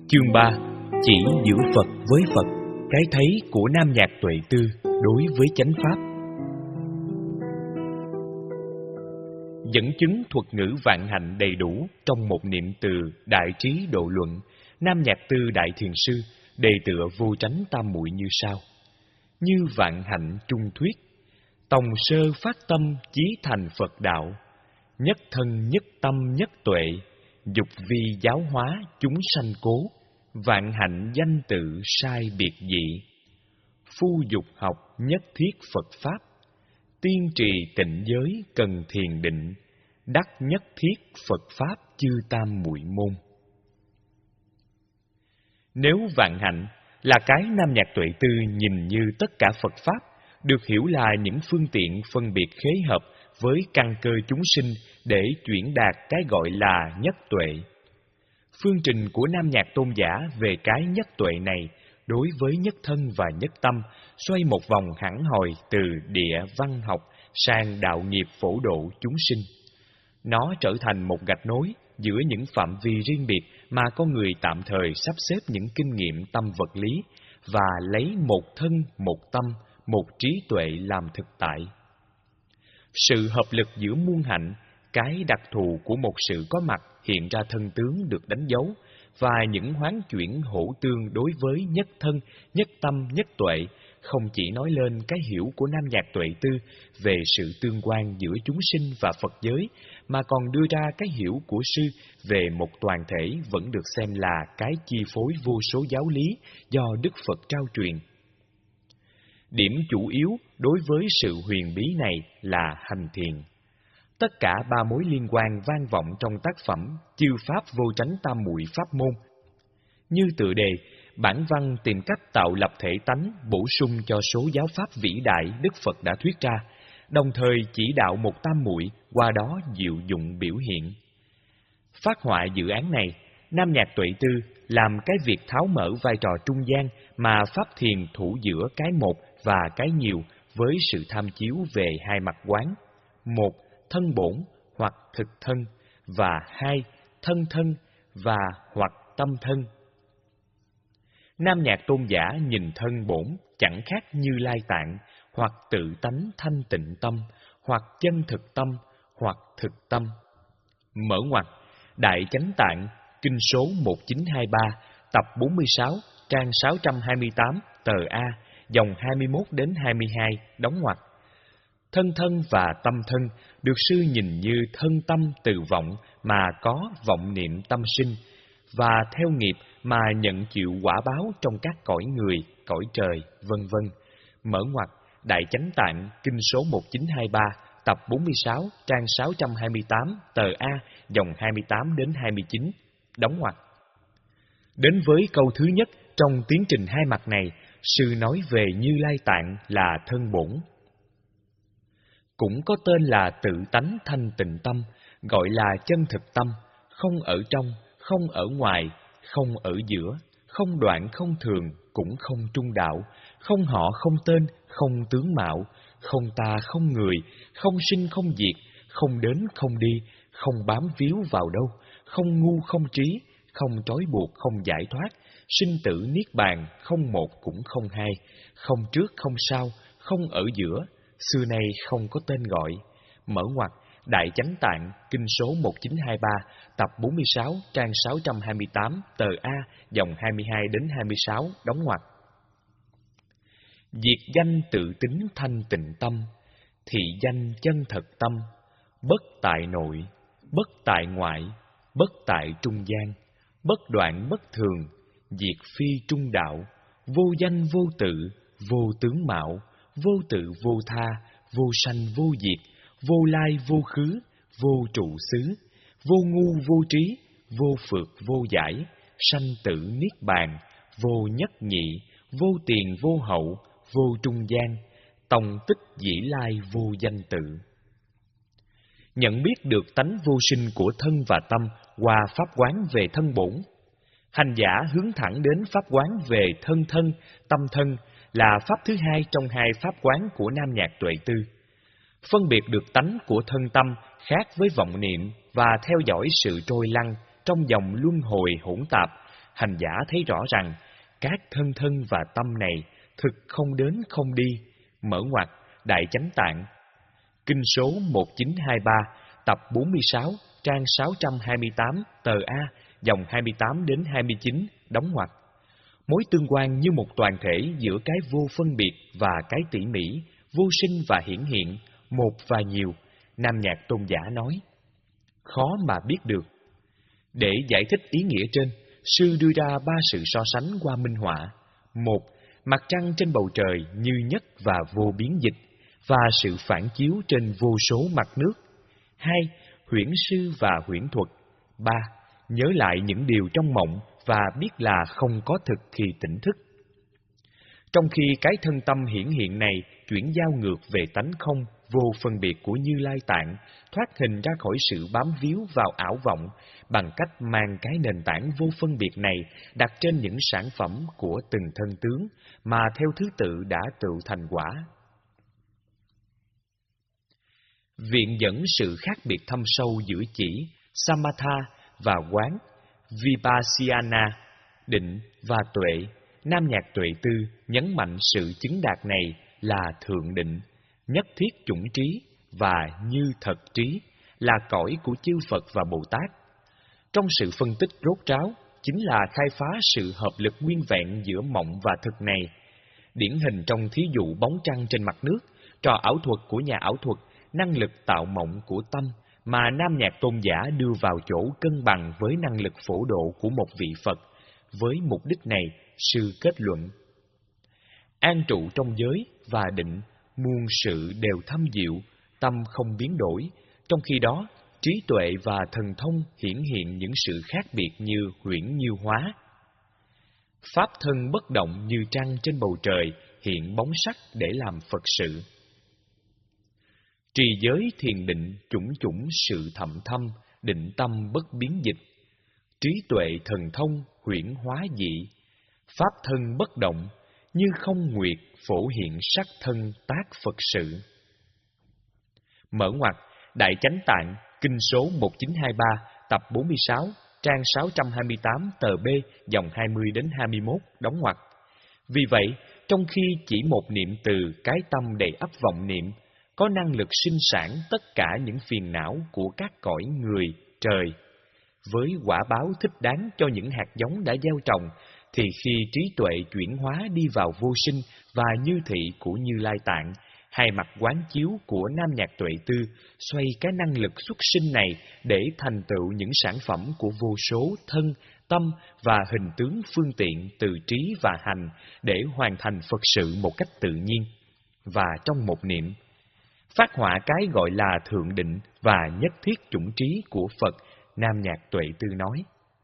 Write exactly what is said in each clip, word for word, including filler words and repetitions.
Chương ba. Chỉ giữa Phật với Phật. Cái thấy của Nam Nhạc Tuệ Tư đối với chánh pháp. Dẫn chứng thuật ngữ vạn hạnh đầy đủ trong một niệm từ Đại Trí Độ Luận. Nam Nhạc Tư Đại Thiền Sư đề tựa vô tránh tam muội như sau: như vạn hạnh trung thuyết, tòng sơ phát tâm chí thành Phật đạo, nhất thân nhất tâm nhất tuệ, dục vi giáo hóa chúng sanh cố, vạn hạnh danh tự sai biệt dị, phu dục học nhất thiết Phật pháp, tiên trì tịnh giới cần thiền định, đắc nhất thiết Phật pháp chư tam muội môn. Nếu vạn hạnh là cái Nam Nhạc Tuệ Tư nhìn như tất cả Phật pháp, được hiểu là những phương tiện phân biệt khế hợp với căn cơ chúng sinh để chuyển đạt cái gọi là nhất tuệ. Phương trình của Nam Nhạc Tôn giả về cái nhất tuệ này đối với nhất thân và nhất tâm xoay một vòng hẳn hồi từ địa văn học sang đạo nghiệp phổ độ chúng sinh. Nó trở thành một gạch nối giữa những phạm vi riêng biệt mà con người tạm thời sắp xếp những kinh nghiệm tâm vật lý và lấy một thân, một tâm, một trí tuệ làm thực tại. Sự hợp lực giữa muôn hạnh, cái đặc thù của một sự có mặt hiện ra thân tướng được đánh dấu, và những hoán chuyển hỗ tương đối với nhất thân, nhất tâm, nhất tuệ, không chỉ nói lên cái hiểu của Nam Nhạc Tuệ Tư về sự tương quan giữa chúng sinh và Phật giới, mà còn đưa ra cái hiểu của sư về một toàn thể vẫn được xem là cái chi phối vô số giáo lý do Đức Phật trao truyền. Điểm chủ yếu đối với sự huyền bí này là hành thiền. Tất cả ba mối liên quan vang vọng trong tác phẩm Chư Pháp Vô Tránh Tam Muội Pháp Môn. Như tựa đề, bản văn tìm cách tạo lập thể tánh bổ sung cho số giáo pháp vĩ đại Đức Phật đã thuyết ra, đồng thời chỉ đạo một tam muội qua đó diệu dụng biểu hiện. Phát họa dự án này, Nam Nhạc Tuệ Tư làm cái việc tháo mở vai trò trung gian mà pháp thiền thủ giữa cái một và cái nhiều với sự tham chiếu về hai mặt quán: một, thân bổn hoặc thực thân, và hai, thân thân và hoặc tâm thân. Nam Nhạc Tôn giả nhìn thân bổn chẳng khác Như Lai Tạng, hoặc tự tánh thanh tịnh tâm, hoặc chân thực tâm, hoặc thực tâm. Mở ngoặc, Đại Chánh Tạng, kinh số một chín hai ba, tập bốn mươi sáu, trang sáu trăm hai mươi tám, tờ A, dòng hai mươi mốt đến hai mươi hai, đóng ngoặc. Thân thân và tâm thân được sư nhìn như thân tâm từ vọng mà có vọng niệm tâm sinh, và theo nghiệp mà nhận chịu quả báo trong các cõi người, cõi trời, vân vân. Mở ngoặc, Đại Chánh Tạng, kinh số một chín hai ba, tập bốn mươi sáu, trang sáu trăm hai mươi tám, tờ A, dòng hai mươi tám đến hai mươi chín, đóng ngoặc. Đến với câu thứ nhất trong tiến trình hai mặt này, sư nói về Như Lai Tạng là thân bổn. Cũng có tên là tự tánh thanh tịnh tâm, gọi là chân thực tâm, không ở trong, không ở ngoài, không ở giữa, không đoạn không thường, cũng không trung đạo, không họ không tên, không tướng mạo, không ta không người, không sinh không diệt, không đến không đi, không bám víu vào đâu, không ngu không trí, không trói buộc không giải thoát, sinh tử niết bàn, không một cũng không hai, không trước không sau, không ở giữa, xưa nay không có tên gọi. Mở ngoặc, Đại Chánh Tạng, kinh số một chín hai ba, tập bốn mươi sáu, trang sáu trăm hai mươi tám, tờ A, dòng hai mươi hai đến hai mươi sáu, đóng ngoặc. Diệt danh tự tính thanh tịnh tâm, thị danh chân thật tâm, bất tại nội, bất tại ngoại, bất tại trung gian, bất đoạn bất thường, diệt phi trung đạo, vô danh vô tự, vô tướng mạo, vô tự vô tha, vô sanh vô diệt, vô lai vô khứ, vô trụ xứ, vô ngu vô trí, vô phược vô giải, sanh tử niết bàn, vô nhất nhị, vô tiền vô hậu, vô trung gian, tòng tích dĩ lai vô danh tự. Nhận biết được tánh vô sinh của thân và tâm qua pháp quán về thân bổn. Hành giả hướng thẳng đến pháp quán về thân thân, tâm thân là pháp thứ hai trong hai pháp quán của Nam Nhạc Tuệ Tư. Phân biệt được tánh của thân tâm khác với vọng niệm và theo dõi sự trôi lăn trong dòng luân hồi hỗn tạp, hành giả thấy rõ rằng các thân thân và tâm này thực không đến không đi. Mở ngoặc Đại Chánh Tạng, kinh số một chín hai ba, tập bốn mươi sáu, trang sáu trăm hai mươi tám, tờ A, dòng hai mươi tám đến hai mươi chín, đóng ngoặc. Mối tương quan như một toàn thể giữa cái vô phân biệt và cái tỉ mỉ, vô sinh và hiển hiện, một và nhiều, Nam Nhạc Tôn giả nói. Khó mà biết được. Để giải thích ý nghĩa trên, sư đưa ra ba sự so sánh qua minh họa. Một, mặt trăng trên bầu trời như nhất và vô biến dịch, và sự phản chiếu trên vô số mặt nước. Hai, huyễn sư và huyễn thuật. Ba, nhớ lại những điều trong mộng và biết là không có thực khi tỉnh thức. Trong khi cái thân tâm hiển hiện này chuyển giao ngược về tánh không, vô phân biệt của Như Lai Tạng, thoát hình ra khỏi sự bám víu vào ảo vọng, bằng cách mang cái nền tảng vô phân biệt này đặt trên những sản phẩm của từng thân tướng, mà theo thứ tự đã tự thành quả. Viện dẫn sự khác biệt thâm sâu giữa chỉ, Samatha và quán, Vipassana, định và tuệ, Nam Nhạc Tuệ Tư nhấn mạnh sự chứng đạt này là thượng định, nhất thiết chủng trí và như thật trí, là cõi của chư Phật và Bồ Tát. Trong sự phân tích rốt ráo, chính là khai phá sự hợp lực nguyên vẹn giữa mộng và thực này. Điển hình trong thí dụ bóng trăng trên mặt nước, trò ảo thuật của nhà ảo thuật, năng lực tạo mộng của tâm, mà Nam Nhạc Tôn giả đưa vào chỗ cân bằng với năng lực phổ độ của một vị Phật. Với mục đích này, sư kết luận: an trụ trong giới và định, muôn sự đều thâm diệu, tâm không biến đổi. Trong khi đó, trí tuệ và thần thông hiển hiện những sự khác biệt như huyễn như hóa. Pháp thân bất động như trăng trên bầu trời, hiện bóng sắc để làm Phật sự. Trì giới thiền định, chủng chủng sự thậm thâm, định tâm bất biến dịch. Trí tuệ thần thông, huyễn hóa dị. Pháp thân bất động, như không nguyệt, phổ hiện sắc thân tác Phật sự. Mở ngoặc Đại Chánh Tạng, kinh số một chín hai ba, tập bốn mươi sáu, trang sáu trăm hai mươi tám, tờ B, dòng hai mươi đến hai mươi mốt, đóng ngoặc. Vì vậy, trong khi chỉ một niệm từ, cái tâm đầy ắp vọng niệm, có năng lực sinh sản tất cả những phiền não của các cõi người, trời. Với quả báo thích đáng cho những hạt giống đã gieo trồng, thì khi trí tuệ chuyển hóa đi vào vô sinh và như thị của Như Lai Tạng, hai mặt quán chiếu của Nam Nhạc Tuệ Tư xoay cái năng lực xuất sinh này để thành tựu những sản phẩm của vô số thân, tâm và hình tướng phương tiện từ trí và hành để hoàn thành Phật sự một cách tự nhiên. Và trong một niệm, phát họa cái gọi là thượng định và nhất thiết chủng trí của Phật, Nam Nhạc Tuệ Tư nói: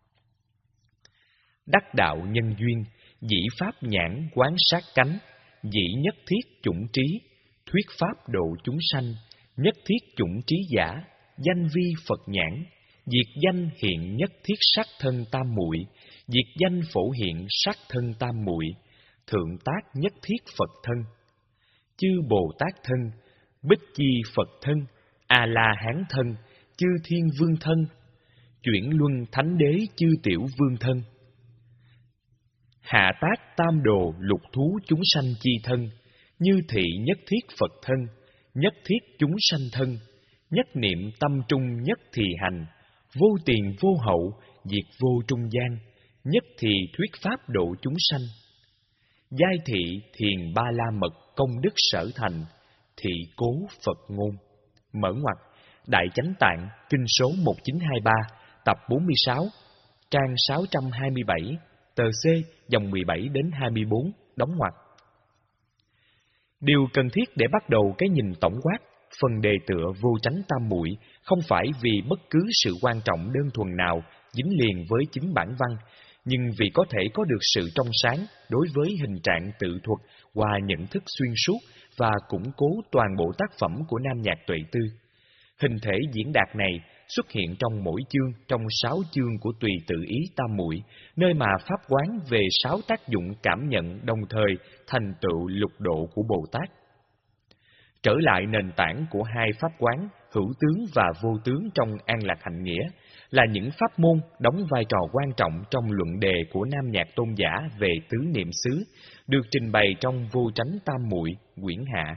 đắc đạo nhân duyên, dĩ pháp nhãn quán sát cánh, dĩ nhất thiết chủng trí, thuyết pháp độ chúng sanh, nhất thiết chủng trí giả, danh vi Phật nhãn, diệt danh hiện nhất thiết sắc thân tam muội, diệt danh phổ hiện sắc thân tam muội, thượng tác nhất thiết Phật thân, chư Bồ Tát thân, Bích Chi Phật thân, A La Hán thân, chư Thiên Vương thân, chuyển luân thánh đế chư tiểu vương thân, hạ tác tam đồ lục thú chúng sanh chi thân, như thị nhất thiết Phật thân, nhất thiết chúng sanh thân, nhất niệm tâm trung nhất thì hành, vô tiền vô hậu, diệt vô trung gian, nhất thì thuyết pháp độ chúng sanh. Giai thị thiền ba la mật công đức sở thành, thị cố Phật ngôn. Mở ngoặc Đại Chánh Tạng, kinh số một chín hai ba, tập bốn mươi sáu, trang sáu trăm hai mươi bảy, tờ C, dòng mười bảy đến hai mươi bốn, đóng ngoặc. Điều cần thiết để bắt đầu cái nhìn tổng quát, phần đề tựa vô tránh tam muội không phải vì bất cứ sự quan trọng đơn thuần nào dính liền với chính bản văn, nhưng vì có thể có được sự trong sáng đối với hình trạng tự thuật qua nhận thức xuyên suốt và củng cố toàn bộ tác phẩm của Nam Nhạc Tuệ Tư. Hình thể diễn đạt này xuất hiện trong mỗi chương trong sáu chương của Tùy Tự Ý Tam Muội, nơi mà pháp quán về sáu tác dụng cảm nhận đồng thời thành tựu lục độ của Bồ Tát. Trở lại nền tảng của hai pháp quán hữu tướng và vô tướng trong An Lạc Hạnh Nghĩa là những pháp môn đóng vai trò quan trọng trong luận đề của Nam Nhạc Tôn giả về tứ niệm xứ, được trình bày trong Vô Tránh Tam Muội, quyển hạ.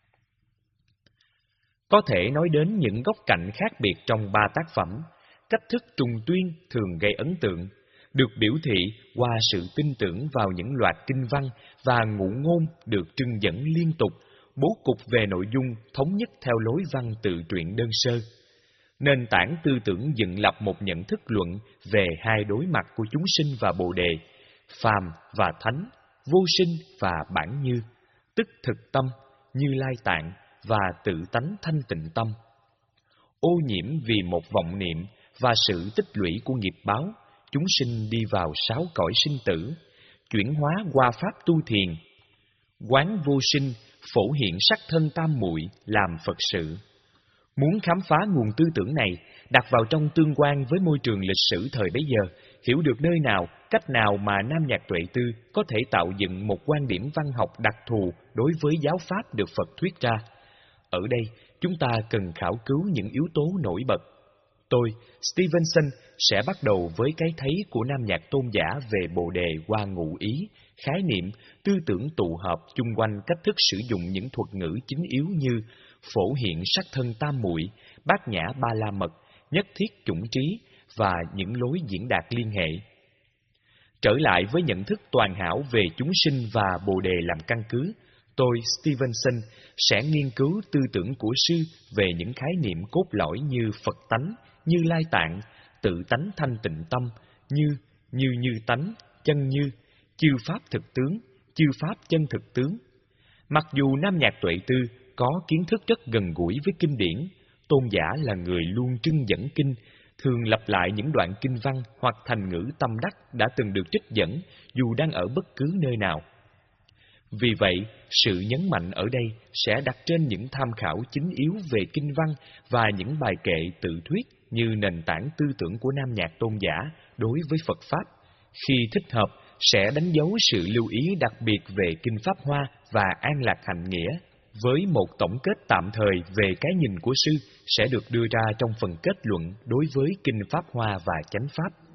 Có thể nói đến những góc cạnh khác biệt trong ba tác phẩm. Cách thức trùng tuyên thường gây ấn tượng, được biểu thị qua sự tin tưởng vào những loạt kinh văn và ngụ ngôn được trưng dẫn liên tục, bố cục về nội dung thống nhất theo lối văn tự truyện đơn sơ. Nền tảng tư tưởng dựng lập một nhận thức luận về hai đối mặt của chúng sinh và Bồ Đề, phàm và thánh, vô sinh và bản như, tức thực tâm, Như Lai Tạng và tự tánh thanh tịnh tâm. Ô nhiễm vì một vọng niệm và sự tích lũy của nghiệp báo, chúng sinh đi vào sáu cõi sinh tử, chuyển hóa qua pháp tu thiền. Quán vô sinh, phổ hiện sắc thân tam muội làm Phật sự. Muốn khám phá nguồn tư tưởng này, đặt vào trong tương quan với môi trường lịch sử thời bấy giờ, hiểu được nơi nào, cách nào mà Nam Nhạc Tuệ Tư có thể tạo dựng một quan điểm văn học đặc thù đối với giáo pháp được Phật thuyết ra. Ở đây, chúng ta cần khảo cứu những yếu tố nổi bật. Tôi, Stevenson, sẽ bắt đầu với cái thấy của Nam Nhạc Tôn giả về Bồ Đề qua ngụ ý, khái niệm, tư tưởng tụ hợp chung quanh cách thức sử dụng những thuật ngữ chính yếu như phổ hiện sắc thân tam muội, bát nhã ba la mật, nhất thiết chủng trí và những lối diễn đạt liên hệ. Trở lại với nhận thức toàn hảo về chúng sinh và Bồ Đề làm căn cứ, tôi, Stevenson, sẽ nghiên cứu tư tưởng của sư về những khái niệm cốt lõi như Phật tánh, Như Lai Tạng, tự tánh thanh tịnh tâm, như, như như tánh, chân như, chư pháp thực tướng, chư pháp chân thực tướng. Mặc dù Nam Nhạc Tuệ Tư có kiến thức rất gần gũi với kinh điển, tôn giả là người luôn trưng dẫn kinh, thường lặp lại những đoạn kinh văn hoặc thành ngữ tâm đắc đã từng được trích dẫn dù đang ở bất cứ nơi nào. Vì vậy, sự nhấn mạnh ở đây sẽ đặt trên những tham khảo chính yếu về kinh văn và những bài kệ tự thuyết như nền tảng tư tưởng của Nam Nhạc Tôn giả đối với Phật Pháp. Khi thích hợp, sẽ đánh dấu sự lưu ý đặc biệt về Kinh Pháp Hoa và An Lạc Hạnh Nghĩa, với một tổng kết tạm thời về cái nhìn của sư sẽ được đưa ra trong phần kết luận đối với Kinh Pháp Hoa và Chánh Pháp.